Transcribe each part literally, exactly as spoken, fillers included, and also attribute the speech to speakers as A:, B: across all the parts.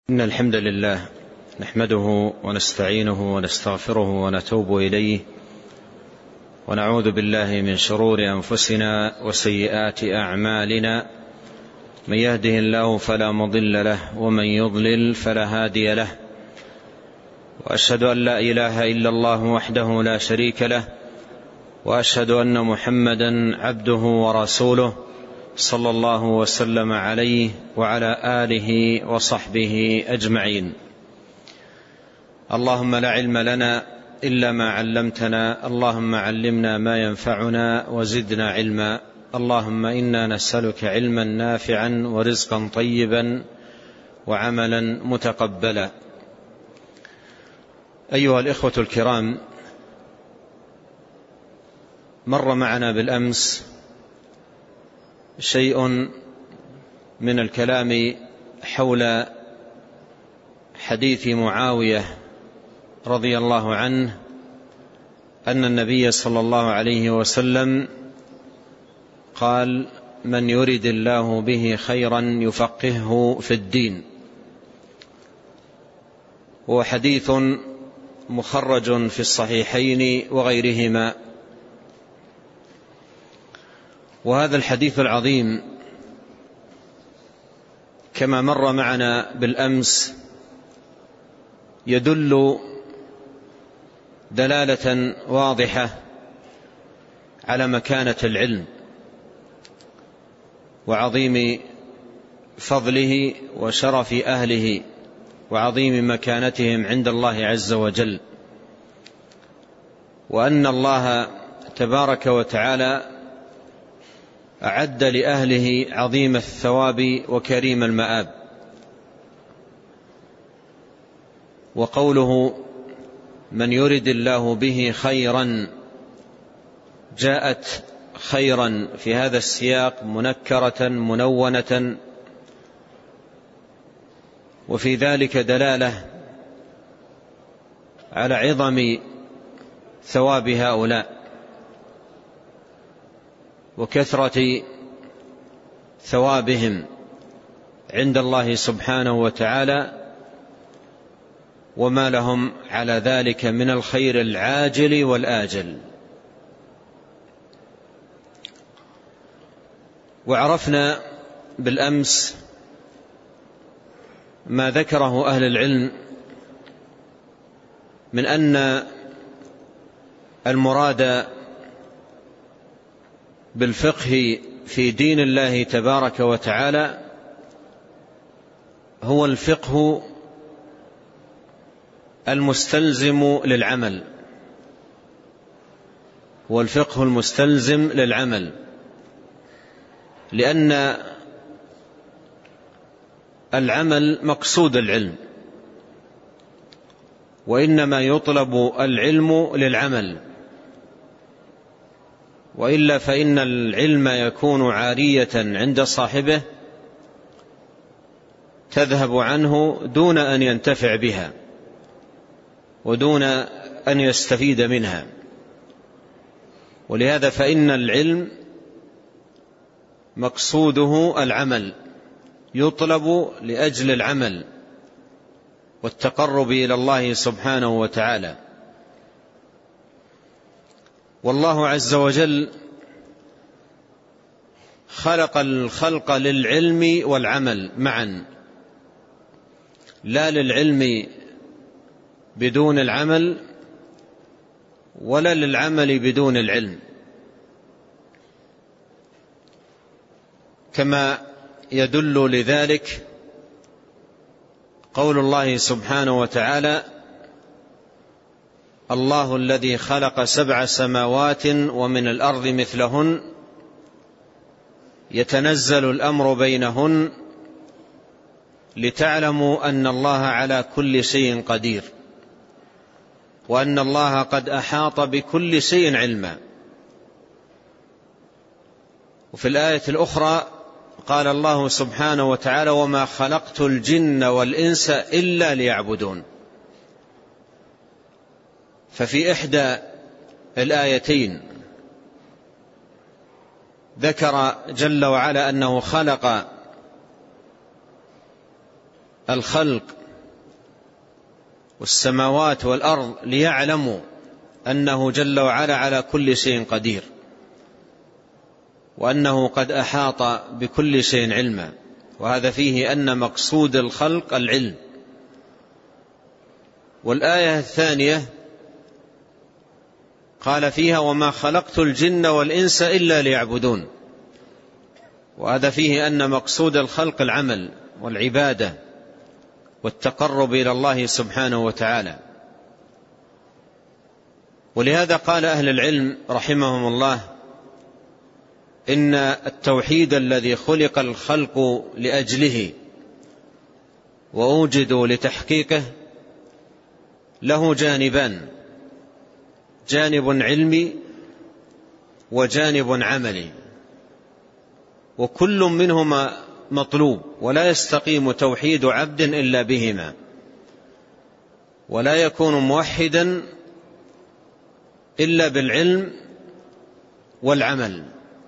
A: إن الحمد لله نحمده ونستعينه ونستغفره ونتوب إليه ونعوذ بالله من شرور أنفسنا وسيئات أعمالنا. من يهده الله فلا مضل له ومن يضلل فلا هادي له، وأشهد أن لا إله إلا الله وحده لا شريك له، وأشهد أن محمدا عبده ورسوله صلى الله وسلم عليه وعلى آله وصحبه أجمعين. اللهم لا علم لنا إلا ما علمتنا، اللهم علمنا ما ينفعنا وزدنا علما. اللهم إنا نسألك علما نافعا ورزقا طيبا وعملا متقبلا. أيها الإخوة الكرام، مر معنا بالأمس شيء من الكلام حول حديث معاوية رضي الله عنه أن النبي صلى الله عليه وسلم قال: من يرد الله به خيرا يفقهه في الدين. هو حديث مخرج في الصحيحين وغيرهما. وهذا الحديث العظيم كما مر معنا بالأمس يدل دلالة واضحة على مكانة العلم وعظيم فضله وشرف أهله وعظيم مكانتهم عند الله عز وجل، وأن الله تبارك وتعالى أعد لأهله عظيم الثواب وكريم المآب. وقوله من يرد الله به خيرا جاءت خيرا في هذا السياق منكرة منونة، وفي ذلك دلالة على عظم ثواب هؤلاء وكثرة ثوابهم عند الله سبحانه وتعالى، وما لهم على ذلك من الخير العاجل والآجل. وعرفنا بالأمس ما ذكره أهل العلم من أن المراد بالفقه في دين الله تبارك وتعالى هو الفقه المستلزم للعمل، هو الفقه المستلزم للعمل، لأن العمل مقصود العلم، وإنما يطلب العلم للعمل، وإلا فإن العلم يكون عارية عند صاحبه تذهب عنه دون أن ينتفع بها ودون أن يستفيد منها. ولهذا فإن العلم مقصوده العمل، يطلب لأجل العمل والتقرب إلى الله سبحانه وتعالى. والله عز وجل خلق الخلق للعلم والعمل معا، لا للعلم بدون العمل ولا للعمل بدون العلم، كما يدل لذلك قول الله سبحانه وتعالى: الله الذي خلق سبع سماوات ومن الأرض مثلهن يتنزل الأمر بينهن لتعلموا أن الله على كل شيء قدير وأن الله قد أحاط بكل شيء علما. وفي الآية الأخرى قال الله سبحانه وتعالى: وما خلقت الجن والإنس إلا ليعبدون. ففي إحدى الآيتين ذكر جل وعلا أنه خلق الخلق والسماوات والأرض ليعلموا أنه جل وعلا على كل شيء قدير، وأنه قد أحاط بكل شيء علما. وهذا فيه أن مقصود الخلق العلم. والآية الثانية قال فيها: وما خلقت الجن والإنس إلا ليعبدون. وهذا فيه أن مقصود الخلق العمل والعبادة والتقرب إلى الله سبحانه وتعالى. ولهذا قال أهل العلم رحمهم الله: إن التوحيد الذي خلق الخلق لأجله وأوجدوا لتحقيقه له جانبان: جانب علمي وجانب عملي، وكل منهما مطلوب، ولا يستقيم توحيد عبد إلا بهما، ولا يكون موحدا إلا بالعلم والعمل،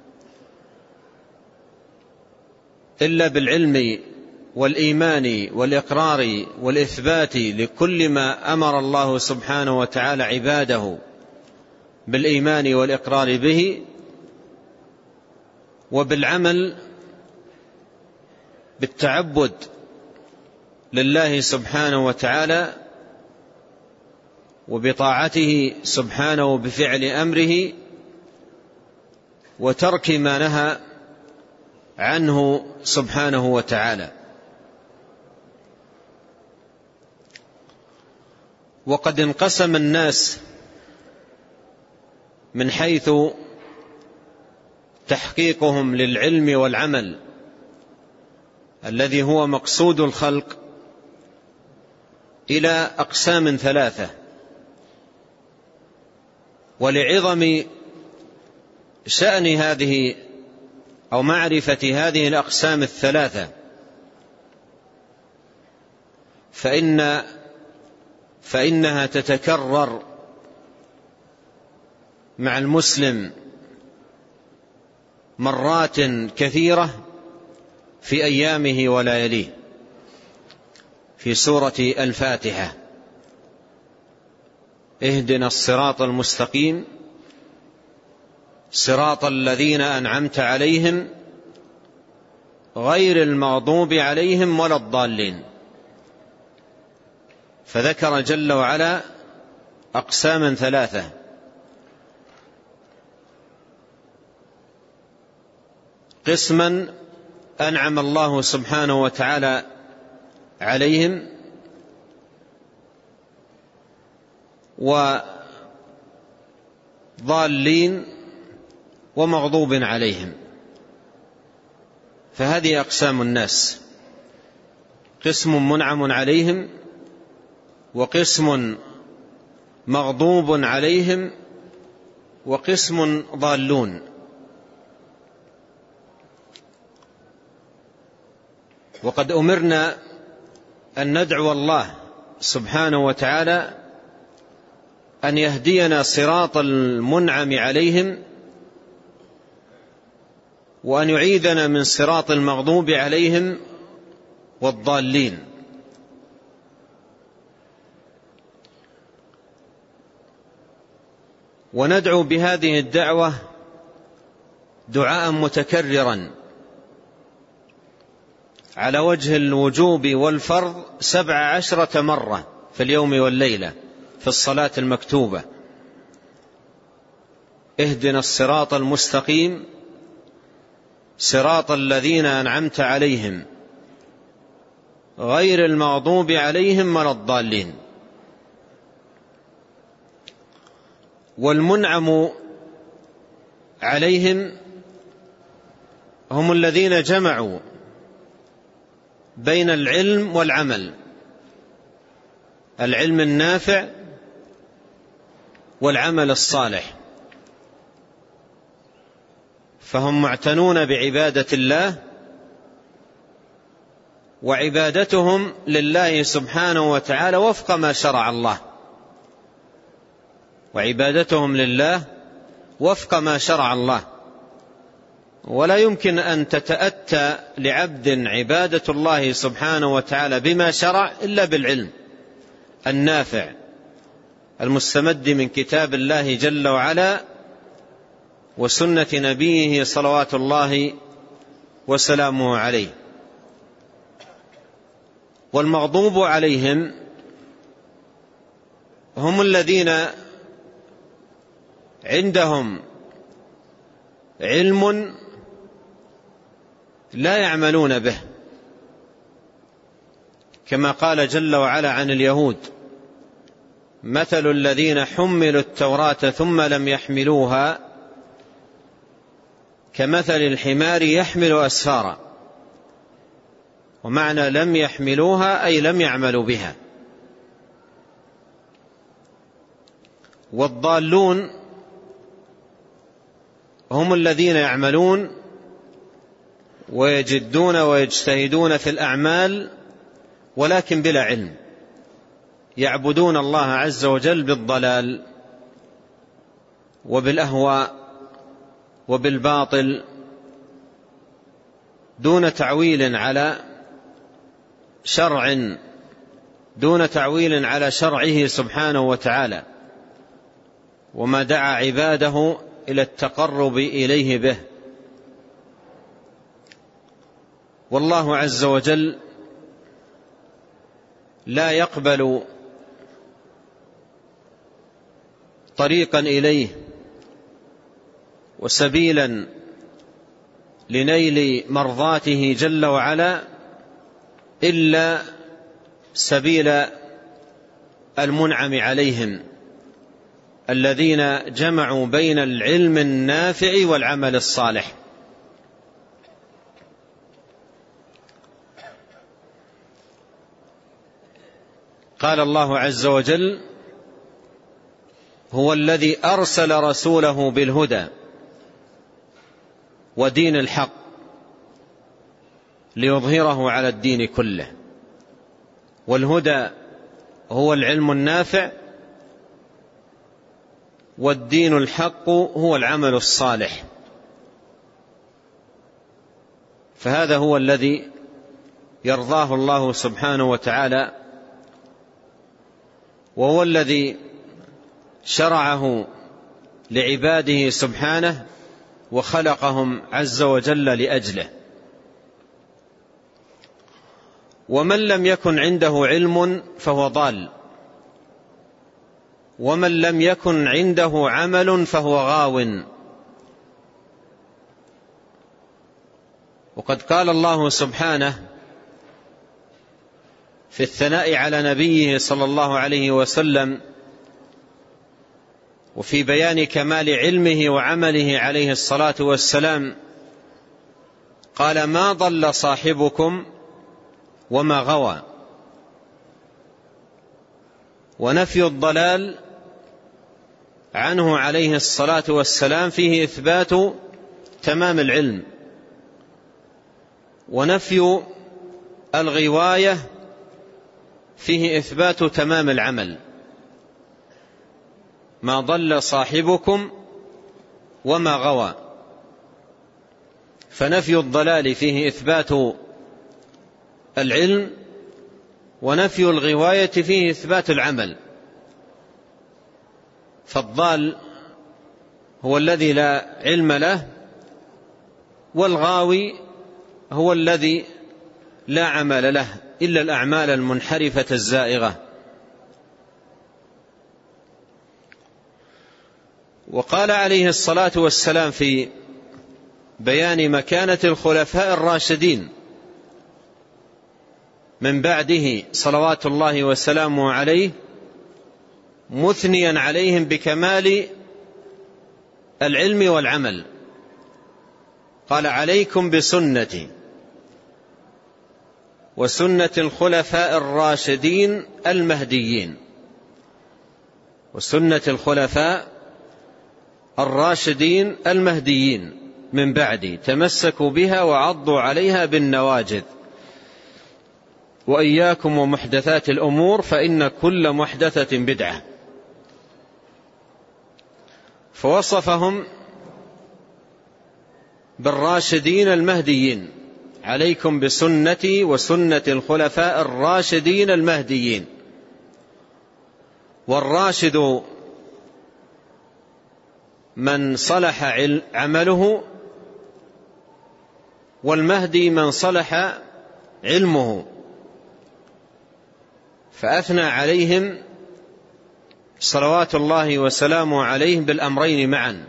A: إلا بالعلم والإيمان والإقرار والإثبات لكل ما أمر الله سبحانه وتعالى عباده بالإيمان والإقرار به، وبالعمل بالتعبد لله سبحانه وتعالى وبطاعته سبحانه بفعل أمره وترك ما نهى عنه سبحانه وتعالى. وقد انقسم الناس من حيث تحقيقهم للعلم والعمل الذي هو مقصود الخلق إلى أقسام ثلاثة. ولعظم شأن هذه أو معرفة هذه الأقسام الثلاثة فإن فإنها تتكرر مع المسلم مرات كثيرة في أيامه ولياليه. في سورة الفاتحة: اهدنا الصراط المستقيم صراط الذين أنعمت عليهم غير المغضوب عليهم ولا الضالين. فذكر جل وعلا أقساما ثلاثة: قسما أنعم الله سبحانه وتعالى عليهم وضالين ومغضوب عليهم. فهذه أقسام الناس: قسم منعم عليهم، وقسم مغضوب عليهم، وقسم ضالون. وقد أمرنا أن ندعو الله سبحانه وتعالى أن يهدينا صراط المنعم عليهم، وأن يعيذنا من صراط المغضوب عليهم والضالين. وندعو بهذه الدعوة دعاء متكررا على وجه الوجوب والفرض سبع عشرة مرة في اليوم والليلة في الصلاة المكتوبة: اهدنا الصراط المستقيم صراط الذين أنعمت عليهم غير المغضوب عليهم ولا الضالين. والمنعم عليهم هم الذين جمعوا بين العلم والعمل، العلم النافع والعمل الصالح، فهم معتنون بعبادة الله، وعبادتهم لله سبحانه وتعالى وفق ما شرع الله، وعبادتهم لله وفق ما شرع الله. ولا يمكن أن تتأتى لعبد عبادة الله سبحانه وتعالى بما شرع إلا بالعلم النافع المستمد من كتاب الله جل وعلا وسنة نبيه صلوات الله وسلامه عليه. والمغضوب عليهم هم الذين عندهم علم لا يعملون به، كما قال جل وعلا عن اليهود: مثل الذين حملوا التوراة ثم لم يحملوها كمثل الحمار يحمل أسفارا. ومعنى لم يحملوها أي لم يعملوا بها. والضالون هم الذين يعملون ويجدون ويجتهدون في الأعمال ولكن بلا علم، يعبدون الله عز وجل بالضلال وبالأهواء وبالباطل دون تعويل على شرع دون تعويل على شرعه سبحانه وتعالى وما دعا عباده إلى التقرب إليه به. والله عز وجل لا يقبل طريقا إليه وسبيلا لنيل مرضاته جل وعلا إلا سبيل المنعم عليهم الذين جمعوا بين العلم النافع والعمل الصالح. قال الله عز وجل: هو الذي أرسل رسوله بالهدى ودين الحق ليظهره على الدين كله. والهدى هو العلم النافع، والدين الحق هو العمل الصالح. فهذا هو الذي يرضاه الله سبحانه وتعالى، وهو الذي شرعه لعباده سبحانه وخلقهم عز وجل لأجله. ومن لم يكن عنده علم فهو ضال، ومن لم يكن عنده عمل فهو غاو. وقد قال الله سبحانه في الثناء على نبيه صلى الله عليه وسلم وفي بيان كمال علمه وعمله عليه الصلاة والسلام، قال: ما ضل صاحبكم وما غوى. ونفي الضلال عنه عليه الصلاة والسلام فيه إثبات تمام العلم، ونفي الغواية فيه إثبات تمام العمل. ما ضل صاحبكم وما غوى، فنفي الضلال فيه إثبات العلم، ونفي الغواية فيه إثبات العمل. فالضال هو الذي لا علم له، والغاوي هو الذي لا عمل له إلا الأعمال المنحرفة الزائغة. وقال عليه الصلاة والسلام في بيان مكانة الخلفاء الراشدين من بعده صلوات الله وسلامه عليه، مثنيا عليهم بكمال العلم والعمل، قال: عليكم بسنتي وسنة الخلفاء الراشدين المهديين. وسنة الخلفاء الراشدين المهديين من بعدي، تمسكوا بها وعضوا عليها بالنواجذ. وإياكم ومحدثات الأمور فإن كل محدثة بدعة. فوصفهم بالراشدين المهديين، عليكم بسنتي وسنة الخلفاء الراشدين المهديين. والراشد من صلح عمله، والمهدي من صلح علمه، فأثنى عليهم صلوات الله وسلامه عليه بالأمرين معا،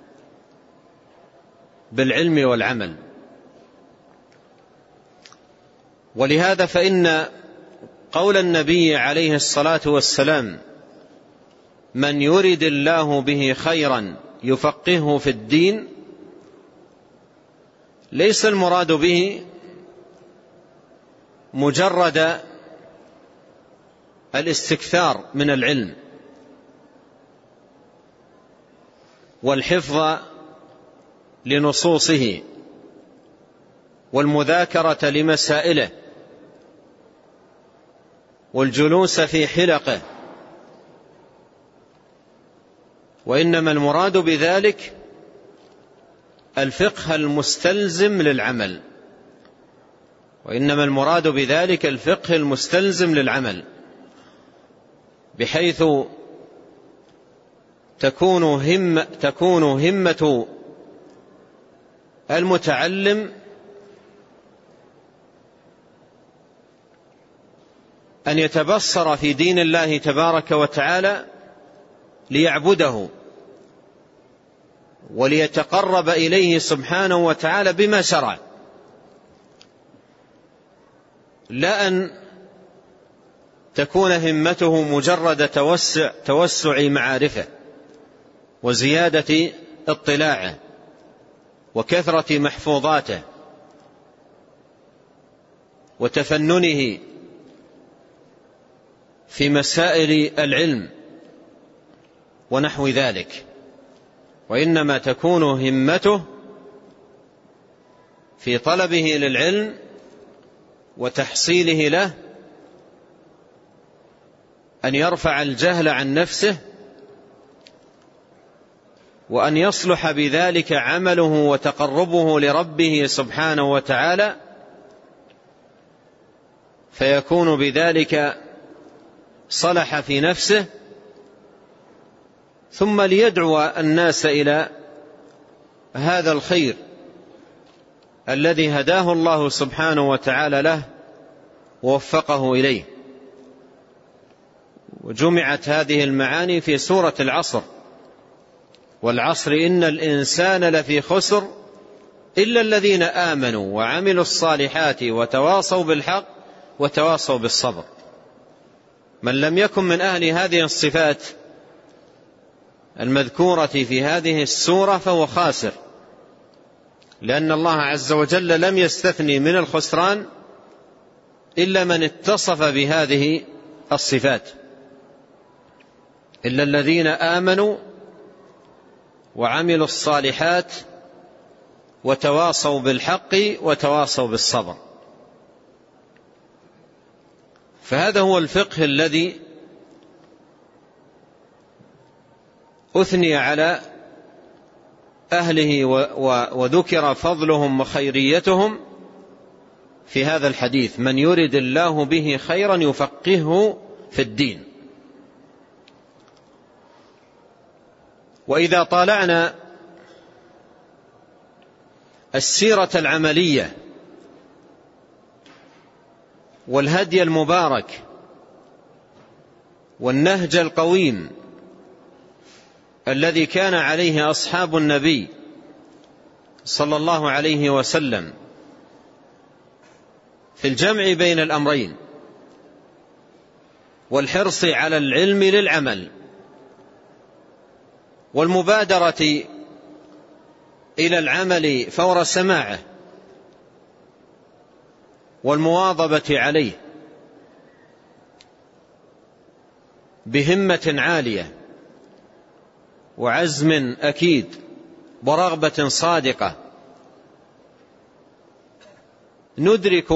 A: بالعلم والعمل. ولهذا فإن قول النبي عليه الصلاة والسلام: من يرد الله به خيرا يفقهه في الدين، ليس المراد به مجرد الاستكثار من العلم والحفظ لنصوصه والمذاكرة لمسائله والجلوس في حلقه، وإنما المراد بذلك الفقه المستلزم للعمل، وإنما المراد بذلك الفقه المستلزم للعمل، بحيث تكون همة, تكون همة المتعلم أن يتبصر في دين الله تبارك وتعالى ليعبده وليتقرب إليه سبحانه وتعالى بما شرع، لا أن تكون همته مجرد توسع, توسع معارفه وزيادة اطلاعه وكثرة محفوظاته وتفننه في مسائل العلم ونحو ذلك، وإنما تكون همته في طلبه للعلم وتحصيله له أن يرفع الجهل عن نفسه، وأن يصلح بذلك عمله وتقربه لربه سبحانه وتعالى، فيكون بذلك صلح في نفسه، ثم ليدعو الناس إلى هذا الخير الذي هداه الله سبحانه وتعالى له ووفقه إليه. وجمعت هذه المعاني في سورة العصر: والعصر إن الإنسان لفي خسر إلا الذين آمنوا وعملوا الصالحات وتواصوا بالحق وتواصوا بالصبر. من لم يكن من أهل هذه الصفات المذكورة في هذه السورة فهو خاسر، لأن الله عز وجل لم يستثني من الخسران إلا من اتصف بهذه الصفات: إلا الذين آمنوا وعملوا الصالحات وتواصوا بالحق وتواصوا بالصبر. فهذا هو الفقه الذي أثني على أهله وذكر فضلهم وخيريتهم في هذا الحديث: من يرد الله به خيرا يفقهه في الدين. وإذا طالعنا السيرة العملية والهدي المبارك والنهج القويم الذي كان عليه أصحاب النبي صلى الله عليه وسلم في الجمع بين الأمرين والحرص على العلم للعمل والمبادرة إلى العمل فور سماعه والمواظبة عليه بهمة عالية وعزم أكيد ورغبة صادقة، ندرك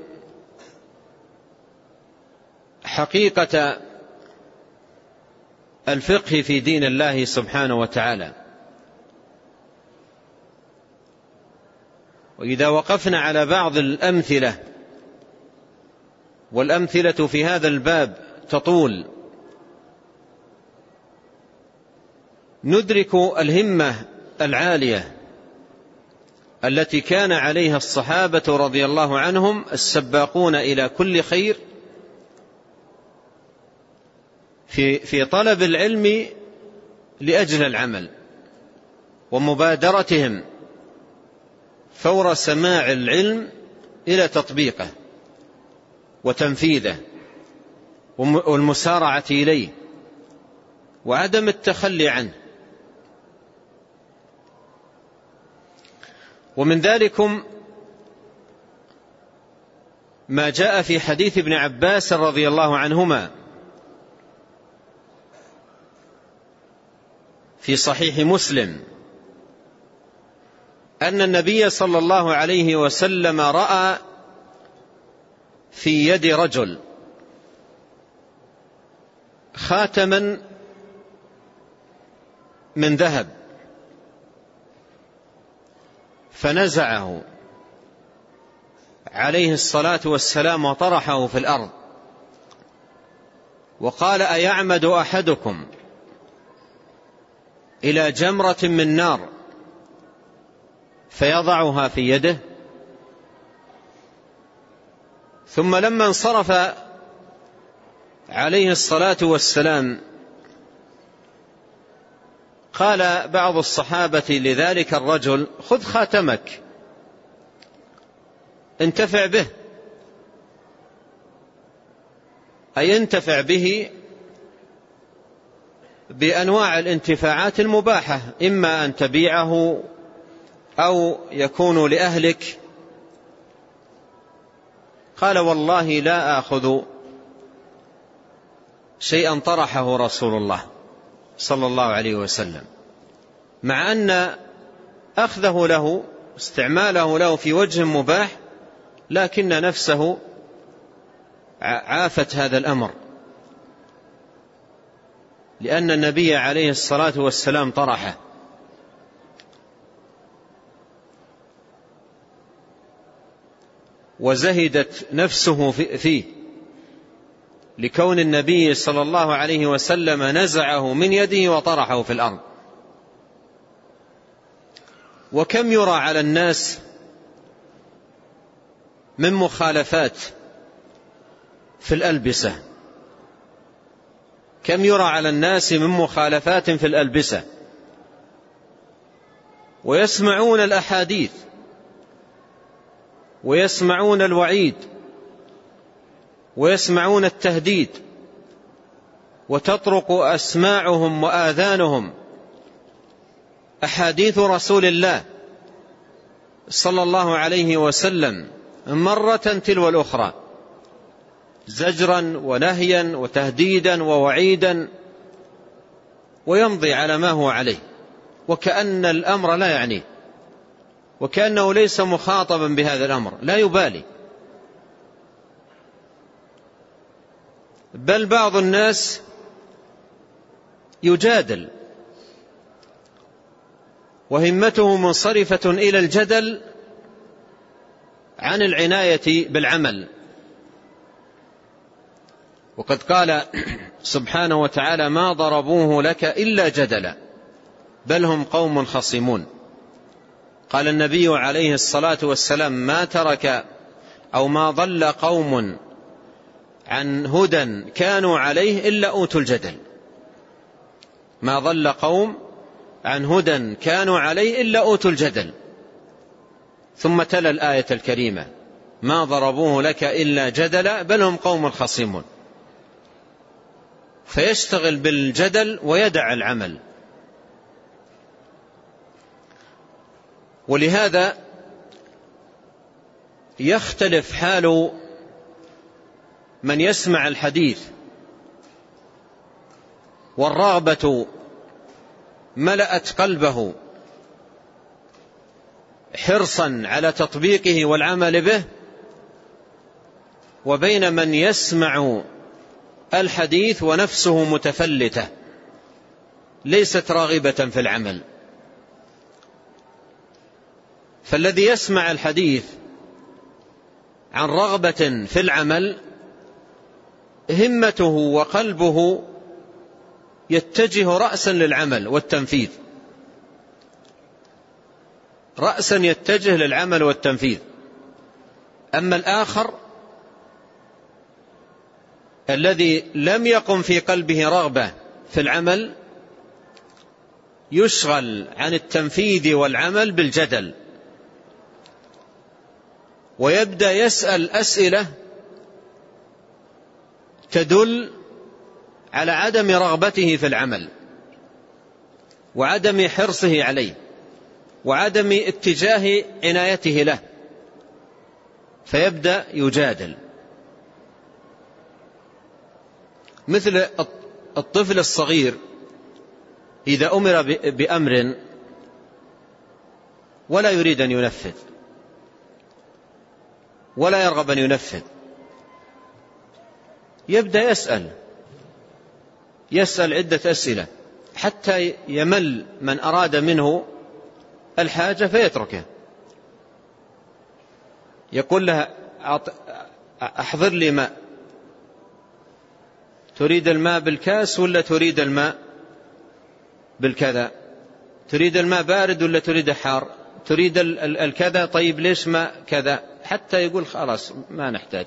A: حقيقة الفقه في دين الله سبحانه وتعالى. وإذا وقفنا على بعض الأمثلة، والأمثلة في هذا الباب تطول، ندرك الهمة العالية التي كان عليها الصحابة رضي الله عنهم السباقون إلى كل خير في في طلب العلم لأجل العمل، ومبادرتهم فور سماع العلم إلى تطبيقه وتنفيذه والمسارعة إليه وعدم التخلي عنه. ومن ذلكم ما جاء في حديث ابن عباس رضي الله عنهما في صحيح مسلم أن النبي صلى الله عليه وسلم رأى في يد رجل خاتما من ذهب، فنزعه عليه الصلاة والسلام وطرحه في الأرض، وقال: أيعمد أحدكم إلى جمرة من نار فيضعها في يده؟ ثم لما انصرف عليه الصلاة والسلام قال بعض الصحابة لذلك الرجل: خذ خاتمك انتفع به، أي انتفع به بأنواع الانتفاعات المباحة، إما أن تبيعه أو يكون لأهلك. قال: والله لا آخذ شيئا طرحه رسول الله صلى الله عليه وسلم، مع أن أخذه له استعماله له في وجه مباح، لكن نفسه عافت هذا الأمر، لأن النبي عليه الصلاة والسلام طرحه. وزهدت نفسه فيه لكون النبي صلى الله عليه وسلم نزعه من يده وطرحه في الأرض. وكم يرى على الناس من مخالفات في الألبسة، كم يرى على الناس من مخالفات في الألبسة، ويسمعون الأحاديث ويسمعون الوعيد ويسمعون التهديد، وتطرق أسماعهم وآذانهم أحاديث رسول الله صلى الله عليه وسلم مرة تلو الأخرى، زجرا ونهيا وتهديدا ووعيدا، ويمضي على ما هو عليه، وكأن الأمر لا يعنيه، وكأنه ليس مخاطبا بهذا الأمر، لا يبالي. بل بعض الناس يجادل وهمته منصرفة إلى الجدل عن العناية بالعمل. وقد قال سبحانه وتعالى: ما ضربوه لك إلا جدلا بل هم قوم خصمون. قال النبي عليه الصلاة والسلام: ما ترك أو ما ضل قوم عن هدى كانوا عليه إلا أوتوا الجدل. ما ضل قوم عن هدى كانوا عليه إلا أوتوا الجدل. ثم تلا الآية الكريمة: ما ضربوه لك إلا جدلا بل هم قوم خصمون. فيشتغل بالجدل ويدع العمل. ولهذا يختلف حال من يسمع الحديث والرغبة ملأت قلبه حرصا على تطبيقه والعمل به، وبين من يسمع الحديث ونفسه متفلتة ليست راغبة في العمل. فالذي يسمع الحديث عن رغبة في العمل همته وقلبه يتجه رأسا للعمل والتنفيذ، رأسا يتجه للعمل والتنفيذ. أما الآخر الذي لم يقم في قلبه رغبة في العمل يشغل عن التنفيذ والعمل بالجدل، ويبدأ يسأل أسئلة تدل على عدم رغبته في العمل وعدم حرصه عليه وعدم اتجاه عنايته له، فيبدأ يجادل. مثل الطفل الصغير إذا أمر بأمر ولا يريد أن ينفذ ولا يرغب أن ينفذ، يبدأ يسأل يسأل عدة أسئلة حتى يمل من أراد منه الحاجة فيتركه. يقول لها أحضر لي ماء، تريد الماء بالكاس ولا تريد الماء بالكذا؟ تريد الماء بارد ولا تريد حار؟ تريد الكذا، طيب ليش ماء كذا؟ حتى يقول خلاص ما نحتاج.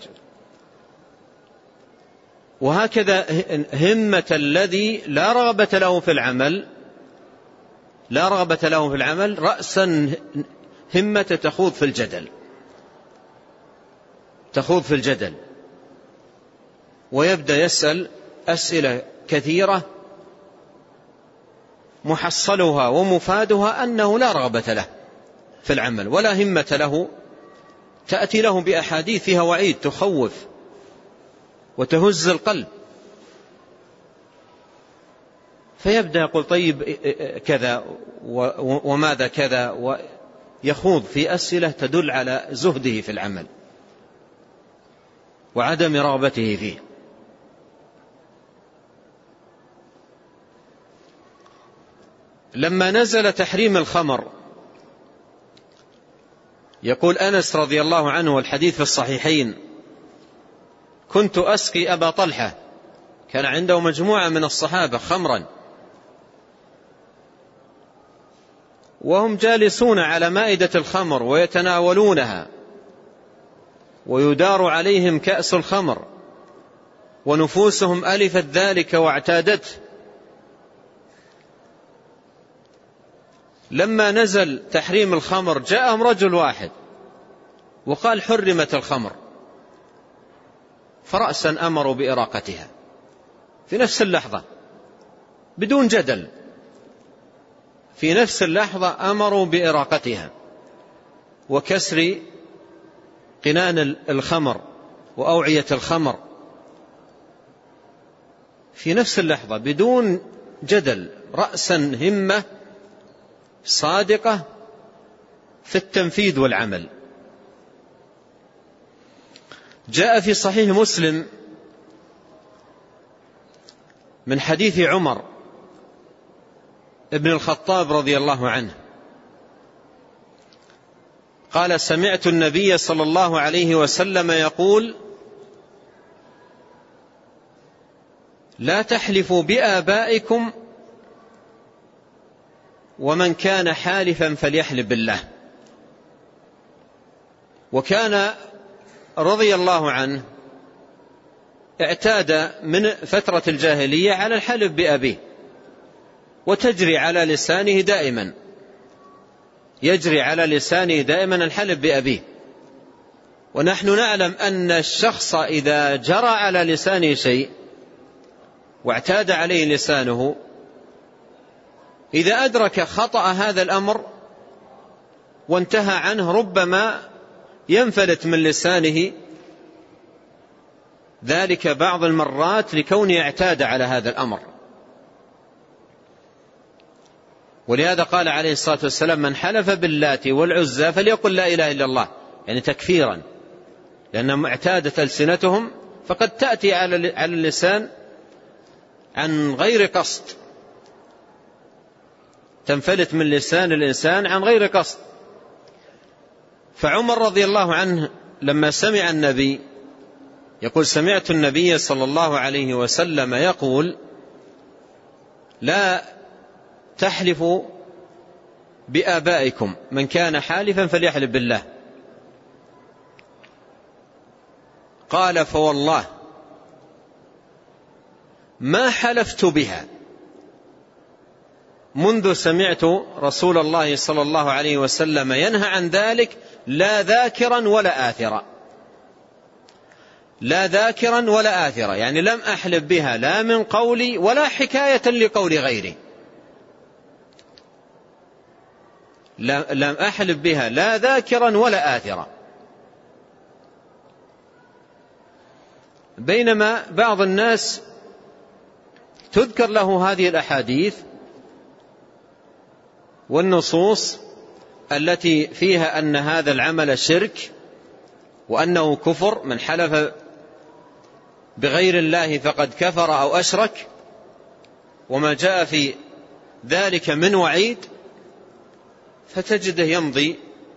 A: وهكذا همة الذي لا رغبة له في العمل لا رغبة له في العمل رأسا همة تخوض في الجدل تخوض في الجدل ويبدأ يسأل أسئلة كثيرة محصلها ومفادها أنه لا رغبة له في العمل ولا همة له. تأتي له بأحاديث فيها وعيد تخوف وتهز القلب، فيبدأ يقول طيب كذا وماذا كذا، ويخوض في أسئلة تدل على زهده في العمل وعدم رغبته فيه. لما نزل تحريم الخمر يقول أنس رضي الله عنه والحديث في الصحيحين: كنت أسقي أبا طلحة، كان عنده مجموعة من الصحابة خمرا، وهم جالسون على مائدة الخمر ويتناولونها ويدار عليهم كأس الخمر ونفوسهم ألفت ذلك واعتادته. لما نزل تحريم الخمر جاءهم رجل واحد وقال حرمت الخمر، فرأسا أمروا بإراقتها في نفس اللحظة بدون جدل، في نفس اللحظة أمروا بإراقتها وكسر قنان الخمر وأوعية الخمر في نفس اللحظة بدون جدل، رأسا همة صادقة في التنفيذ والعمل. جاء في صحيح مسلم من حديث عمر ابن الخطاب رضي الله عنه قال: سمعت النبي صلى الله عليه وسلم يقول: لا تحلفوا بآبائكم، ومن كان حالفا فليحلف بالله. وكان رضي الله عنه اعتاد من فترة الجاهلية على الحلف بأبيه، وتجري على لسانه دائما يجري على لسانه دائما الحلف بأبيه. ونحن نعلم أن الشخص إذا جرى على لسانه شيء واعتاد عليه لسانه، إذا أدرك خطأ هذا الأمر وانتهى عنه ربما ينفلت من لسانه ذلك بعض المرات لكونه اعتاد على هذا الأمر. ولهذا قال عليه الصلاة والسلام: من حلف باللات والعزى فليقل لا إله إلا الله، يعني تكفيرا، لأنهم اعتادت ألسنتهم، فقد تأتي على اللسان عن غير قصد، تنفلت من لسان الإنسان عن غير قصد. فعمر رضي الله عنه لما سمع النبي يقول: سمعت النبي صلى الله عليه وسلم يقول: لا تحلفوا بآبائكم، من كان حالفا فليحلف بالله. قال: فوالله ما حلفت بها منذ سمعت رسول الله صلى الله عليه وسلم ينهى عن ذلك، لا ذاكرا ولا آثرا. لا ذاكرا ولا آثرا يعني لم أحلف بها لا من قولي ولا حكاية لقول غيري. لم أحلف بها لا ذاكرا ولا آثرا. بينما بعض الناس تذكر له هذه الأحاديث والنصوص التي فيها أن هذا العمل شرك وأنه كفر، من حلف بغير الله فقد كفر أو أشرك، وما جاء في ذلك من وعيد، فتجده يمضي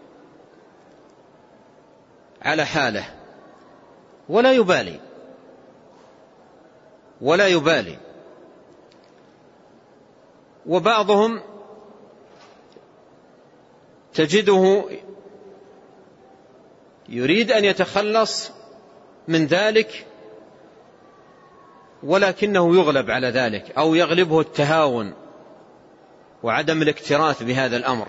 A: على حاله ولا يبالي ولا يبالي. وبعضهم تجده يريد أن يتخلص من ذلك ولكنه يغلب على ذلك، أو يغلبه التهاون وعدم الاكتراث بهذا الأمر.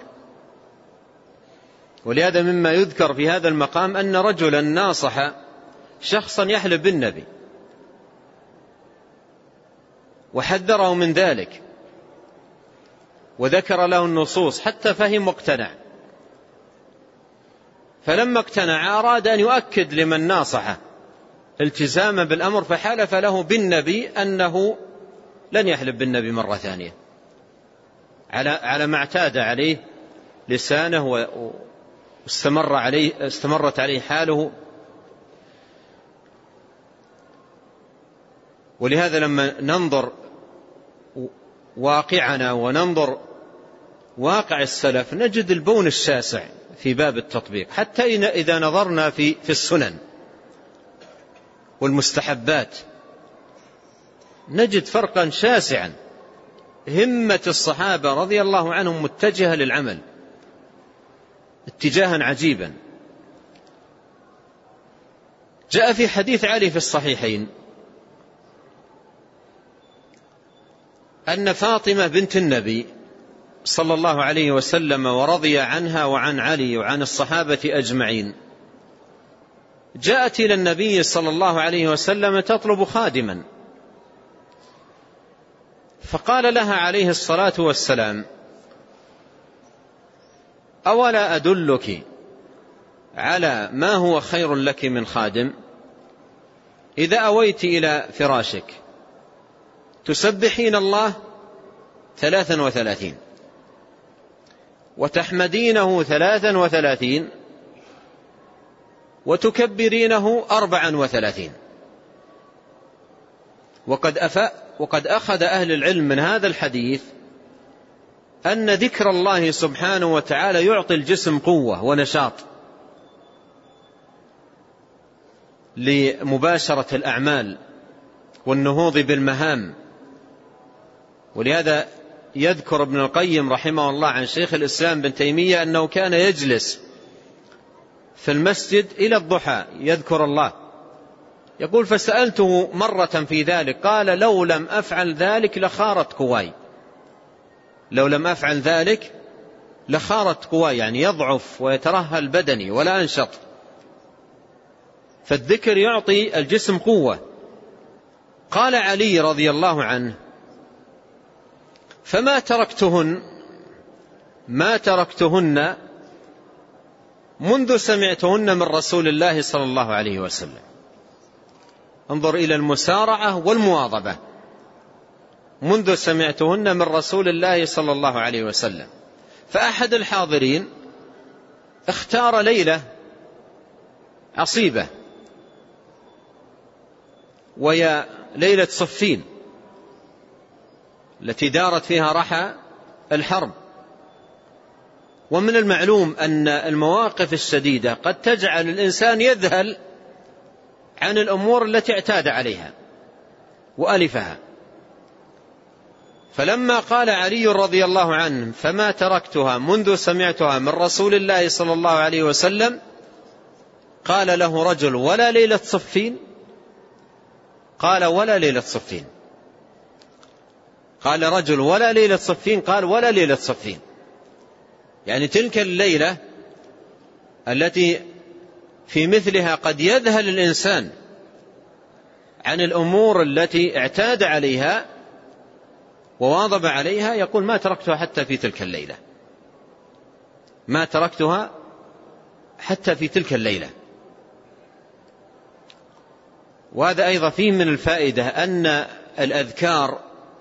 A: ولهذا مما يذكر في هذا المقام أن رجلا ناصح شخصا يحلف بالنبي وحذره من ذلك وذكر له النصوص حتى فهم واقتنع، فلما اقتنع أراد أن يؤكد لمن ناصحه التزاما بالأمر، فحلف له بالنبي أنه لن يحلف بالنبي مرة ثانية على على ما اعتاد عليه لسانه واستمر عليه استمرت عليه حاله. ولهذا لما ننظر واقعنا وننظر واقع السلف نجد البون الشاسع في باب التطبيق، حتى إذا نظرنا في في السنن والمستحبات نجد فرقا شاسعا. همة الصحابة رضي الله عنهم متجهة للعمل اتجاها عجيبا. جاء في حديث علي في الصحيحين أن فاطمة بنت النبي صلى الله عليه وسلم ورضي عنها وعن علي وعن الصحابة أجمعين جاءت إلى النبي صلى الله عليه وسلم تطلب خادما، فقال لها عليه الصلاة والسلام: أولا أدلك على ما هو خير لك من خادم؟ إذا أويت إلى فراشك تسبحين الله ثلاثا وثلاثين وتحمدينه ثلاثا وثلاثين وتكبرينه أربعا وثلاثين. وقد, أفا وقد أخذ أهل العلم من هذا الحديث أن ذكر الله سبحانه وتعالى يعطي الجسم قوة ونشاط لمباشرة الأعمال والنهوض بالمهام. ولهذا يذكر ابن القيم رحمه الله عن شيخ الإسلام بن تيمية أنه كان يجلس في المسجد إلى الضحى يذكر الله. يقول: فسألته مرة في ذلك قال: لو لم أفعل ذلك لخارت قواي. لو لم أفعل ذلك لخارت قواي، يعني يضعف ويترهل بدني ولا أنشط. فالذكر يعطي الجسم قوة. قال علي رضي الله عنه: فما تركتهن ما تركتهن منذ سمعتهن من رسول الله صلى الله عليه وسلم. انظر إلى المسارعة والمواظبة. منذ سمعتهن من رسول الله صلى الله عليه وسلم. فأحد الحاضرين اختار ليلة عصيبة وهي ليلة صفين التي دارت فيها رحى الحرب، ومن المعلوم أن المواقف الشديدة قد تجعل الإنسان يذهل عن الأمور التي اعتاد عليها وألفها. فلما قال علي رضي الله عنه فما تركتها منذ سمعتها من رسول الله صلى الله عليه وسلم، قال له رجل ولا ليلة صفين؟ قال ولا ليلة صفين. قال رجل ولا ليلة صفين؟ قال ولا ليلة صفين. يعني تلك الليلة التي في مثلها قد يذهل الإنسان عن الأمور التي اعتاد عليها وواظب عليها، يقول ما تركتها حتى في تلك الليلة، ما تركتها حتى في تلك الليلة. وهذا أيضا فيه من الفائدة أن الأذكار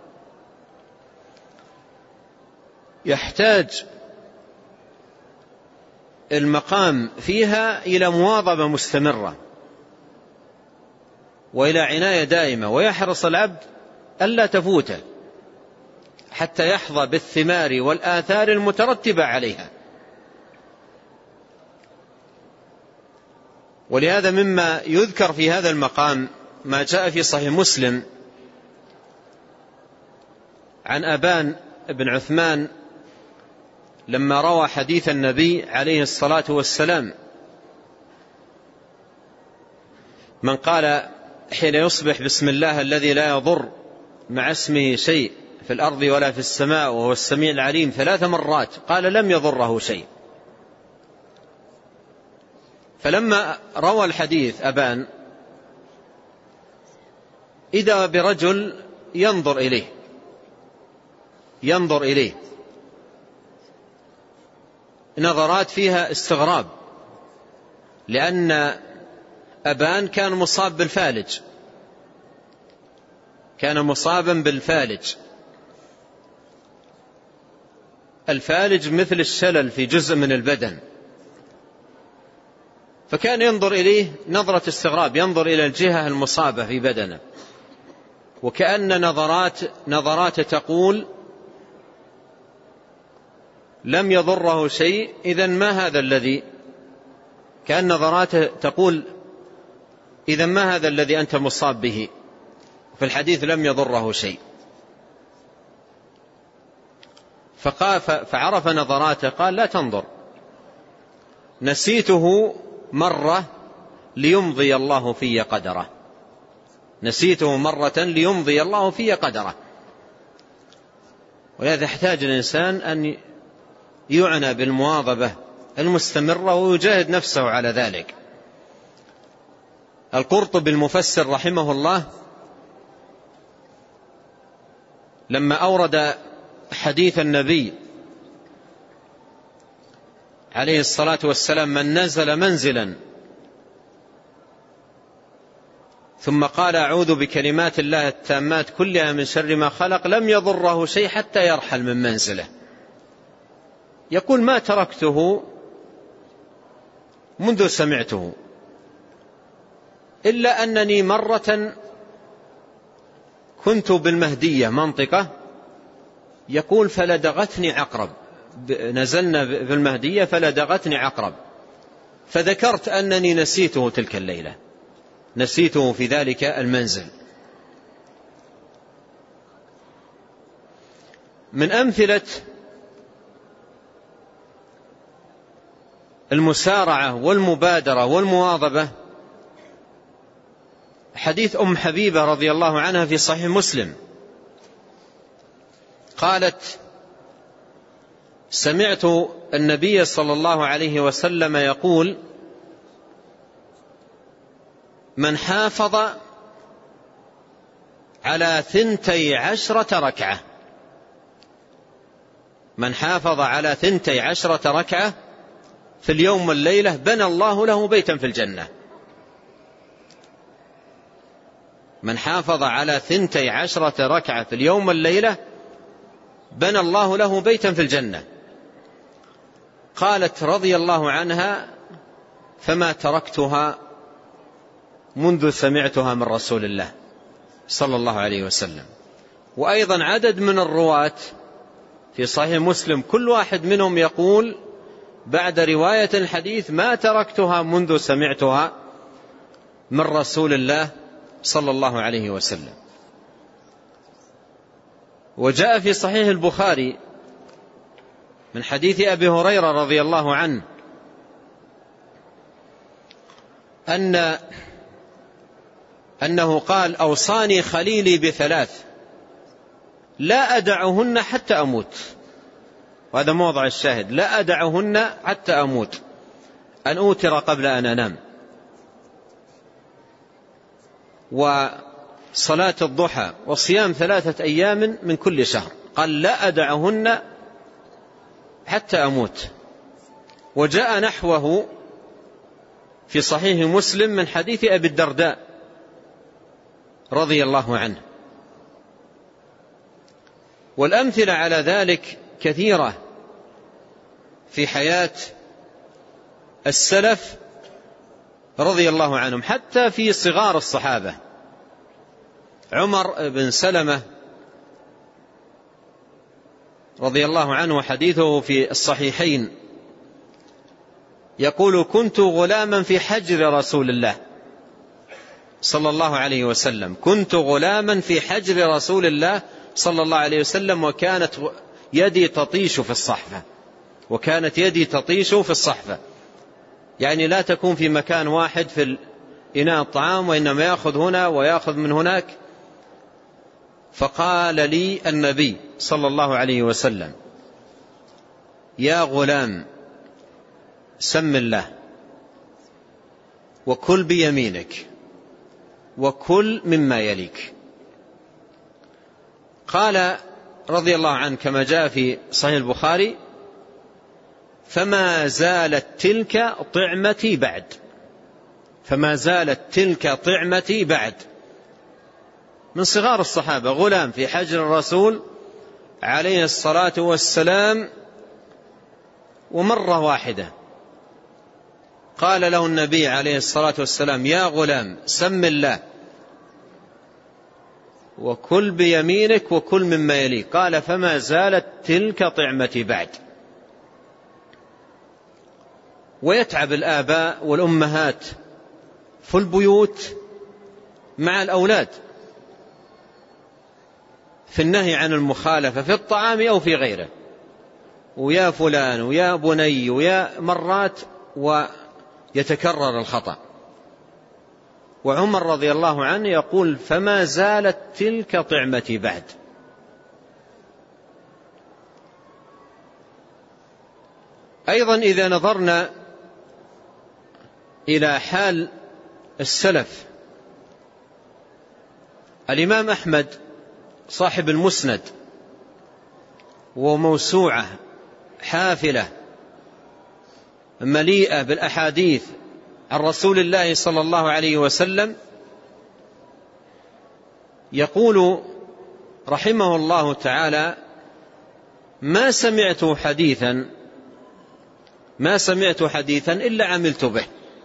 A: يحتاج المقام فيها إلى مواظبة مستمرة وإلى عناية دائمة، ويحرص العبد ألا تفوته حتى يحظى بالثمار والآثار المترتبة عليها. ولهذا مما يذكر في هذا المقام ما جاء في صحيح مسلم عن أبان بن عثمان لما روى حديث النبي عليه الصلاة والسلام: من قال حين يصبح بسم الله الذي لا يضر مع اسمه شيء في الأرض ولا في السماء وهو السميع العليم ثلاث مرات قال لم يضره شيء. فلما روى الحديث أبان إذا برجل ينظر إليه ينظر إليه نظرات فيها استغراب، لأن أبان كان مصاب بالفالج كان مصابا بالفالج الفالج مثل الشلل في جزء من البدن، فكان ينظر إليه نظرة استغراب، ينظر إلى الجهة المصابة في بدنه، وكأن نظرات نظرات تقول لم يضره شيء، إذن ما هذا الذي كأن نظرات تقول إذن ما هذا الذي أنت مصاب به؟ في الحديث لم يضره شيء. فقال فعرف نظراته قال لا تنظر، نسيته مرة ليمضي الله في قدره نسيته مرة ليمضي الله في قدره. ولهذا يحتاج الإنسان أن يعنى بالمواظبة المستمرة ويجاهد نفسه على ذلك. القرطبي المفسر رحمه الله لما أورد حديث النبي عليه الصلاة والسلام: من نزل منزلا ثم قال أعوذ بكلمات الله التامات كلها من شر ما خلق لم يضره شيء حتى يرحل من منزله، يقول ما تركته منذ سمعته إلا أنني مرة كنت بالمهدية منطقة، يقول فلدغتني عقرب، نزلنا بالمهدية فلدغتني عقرب، فذكرت أنني نسيته تلك الليلة نسيته في ذلك المنزل. من أمثلة المسارعة والمبادرة والمواظبة حديث أم حبيبة رضي الله عنها في صحيح مسلم، قالت: سمعت النبي صلى الله عليه وسلم يقول: من حافظ على ثنتي عشرة ركعة من حافظ على ثنتي عشرة ركعة في اليوم والليلة بنى الله له بيتا في الجنة. من حافظ على ثنتي عشرة ركعة في اليوم والليلة بنى الله له بيتا في الجنة. قالت رضي الله عنها: فما تركتها منذ سمعتها من رسول الله صلى الله عليه وسلم. وأيضا عدد من الرواة في صحيح مسلم كل واحد منهم يقول بعد رواية الحديث ما تركتها منذ سمعتها من رسول الله صلى الله عليه وسلم. وجاء في صحيح البخاري من حديث أبي هريرة رضي الله عنه أن أنه قال: أوصاني خليلي بثلاث لا أدعهن حتى أموت. وهذا موضع الشاهد: لا أدعهن حتى أموت، أن أوتر قبل أن أنام، وصلاة الضحى، وصيام ثلاثة أيام من كل شهر. قال: لا أدعهن حتى أموت. وجاء نحوه في صحيح مسلم من حديث أبي الدرداء رضي الله عنه. والأمثلة على ذلك كثيرة في حياة السلف رضي الله عنهم، حتى في صغار الصحابة. عمر بن سلمة رضي الله عنه حديثه في الصحيحين يقول: كنت غلاما في حجر رسول الله صلى الله عليه وسلم كنت غلاما في حجر رسول الله صلى الله عليه وسلم وكانت يدي تطيش في الصحفة وكانت يدي تطيش في الصحفة يعني لا تكون في مكان واحد في إناء الطعام، وإنما يأخذ هنا ويأخذ من هناك. فقال لي النبي صلى الله عليه وسلم: يا غلام، سم الله وكل بيمينك وكل مما يليك. قال رضي الله عنه كما جاء في صحيح البخاري: فما زالت تلك طعمتي بعد فما زالت تلك طعمتي بعد. من صغار الصحابة، غلام في حجر الرسول عليه الصلاة والسلام، ومرة واحدة قال له النبي عليه الصلاة والسلام: يا غلام، سم الله وكل بيمينك وكل مما يليك. قال: فما زالت تلك طعمتي بعد. ويتعب الآباء والأمهات في البيوت مع الأولاد في النهي عن المخالفة في الطعام أو في غيره، ويا فلان ويا بني ويا مرات، ويتكرر الخطأ. وعمر رضي الله عنه يقول: فما زالت تلك طعمتي بعد. أيضا إذا نظرنا إلى حال السلف، الإمام أحمد صاحب المسند وموسوعة حافلة مليئة بالأحاديث عن رسول الله صلى الله عليه وسلم، يقول رحمه الله تعالى: ما سمعت حديثا ما سمعت حديثا إلا عملت به،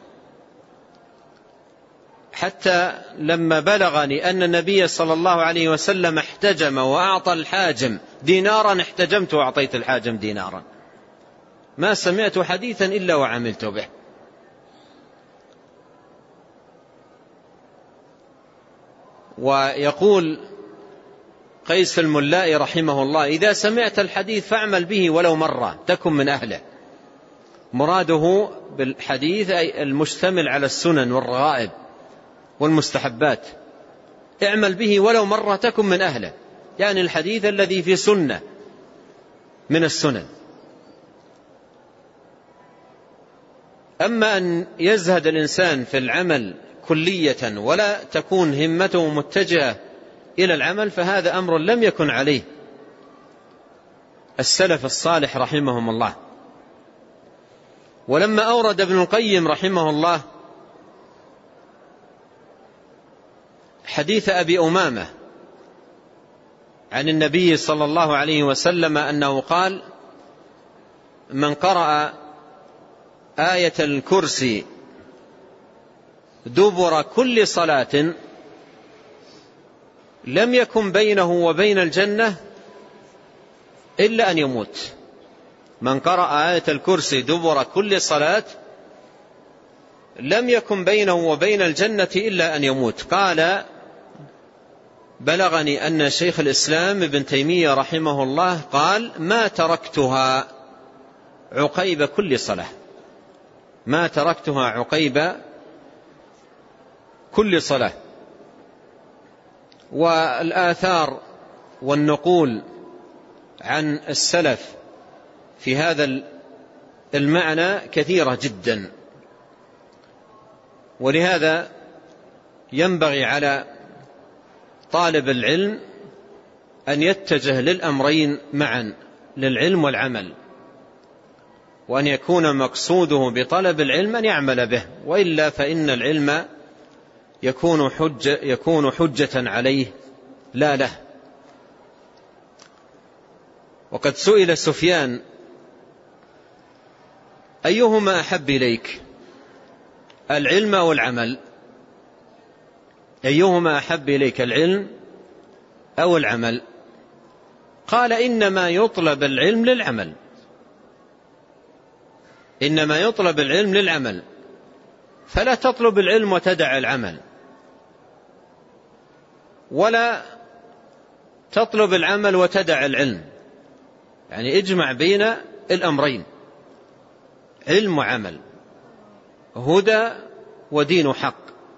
A: حتى لما بلغني أن النبي صلى الله عليه وسلم احتجم وأعطى الحاجم دينارا احتجمت وأعطيت الحاجم دينارا. ما سمعت حديثا إلا وعملت به. ويقول قيس الملائي رحمه الله: إذا سمعت الحديث فاعمل به ولو مرة تكن من أهله. مراده بالحديث أي المشتمل على السنن والرغائب والمستحبات. اعمل به ولو مرة تكن من أهله، يعني الحديث الذي في سنة من السنن. أما أن يزهد الإنسان في العمل كلية ولا تكون همته متجهة إلى العمل، فهذا أمر لم يكن عليه السلف الصالح رحمهم الله. ولما أورد ابن القيم رحمه الله حديث أبي أمامة عن النبي صلى الله عليه وسلم أنه قال: من قرأ آية الكرسي دبر كل صلاة لم يكن بينه وبين الجنة إلا أن يموت. من قرأ آية الكرسي دبر كل صلاة لم يكن بينه وبين الجنة إلا أن يموت. قال بلغني أن شيخ الإسلام ابن تيمية رحمه الله قال ما تركتها عقيب كل صلاة، ما تركتها عقيب كل صلاة. والآثار والنقول عن السلف في هذا المعنى كثيرة جدا، ولهذا ينبغي على طالب العلم أن يتجه للأمرين معا، للعلم والعمل، وأن يكون مقصوده بطلب العلم أن يعمل به، وإلا فإن العلم يكون حجة, يكون حجة عليه لا له. وقد سئل سفيان أيهما أحب إليك، العلم أو العمل؟ أيهما أحب إليك، العلم أو العمل؟ قال إنما يطلب العلم للعمل، إنما يطلب العلم للعمل، فلا تطلب العلم وتدع العمل، ولا تطلب العمل وتدع العلم، يعني اجمع بين الأمرين، علم وعمل، هدى ودين حق.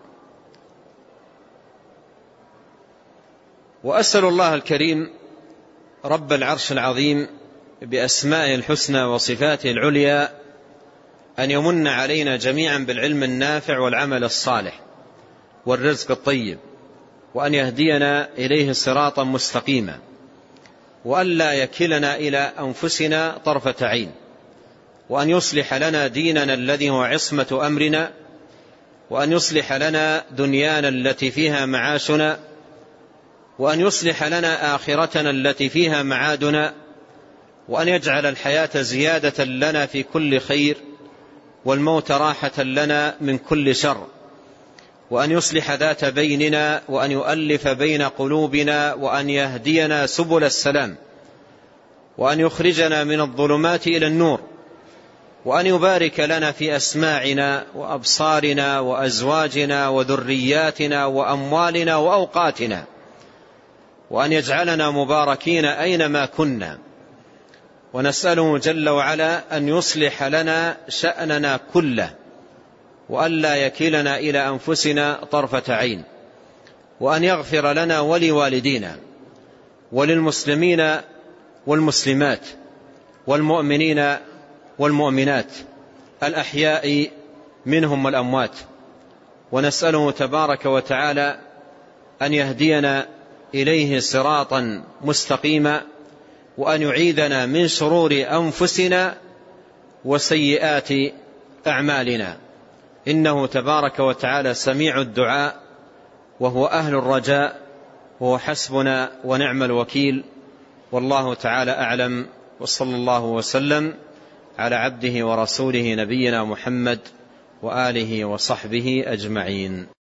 A: وأسأل الله الكريم رب العرش العظيم بأسمائه الحسنى وصفاته العليا أن يمن علينا جميعا بالعلم النافع والعمل الصالح والرزق الطيب، وأن يهدينا إليه صراطا مستقيما، وأن لا يكلنا إلى أنفسنا طرفة عين، وأن يصلح لنا ديننا الذي هو عصمة أمرنا، وأن يصلح لنا دنيانا التي فيها معاشنا، وأن يصلح لنا آخرتنا التي فيها معادنا، وأن يجعل الحياة زيادة لنا في كل خير، والموت راحة لنا من كل شر، وأن يصلح ذات بيننا، وأن يؤلف بين قلوبنا، وأن يهدينا سبل السلام، وأن يخرجنا من الظلمات إلى النور، وأن يبارك لنا في أسماعنا وأبصارنا وأزواجنا وذرياتنا وأموالنا وأوقاتنا، وأن يجعلنا مباركين أينما كنا. ونسأله جل وعلا أن يصلح لنا شأننا كله، وأن لا يكلنا إلى أنفسنا طرفة عين، وأن يغفر لنا ولوالدينا وللمسلمين والمسلمات والمؤمنين والمؤمنات الأحياء منهم والأموات. ونسأله تبارك وتعالى أن يهدينا إليه صراطا مستقيما، وأن يعيذنا من شرور أنفسنا وسيئات أعمالنا، إنه تبارك وتعالى سميع الدعاء، وهو أهل الرجاء، وهو حسبنا ونعم الوكيل. والله تعالى أعلم، وصلى الله وسلم على عبده ورسوله نبينا محمد وآله وصحبه أجمعين.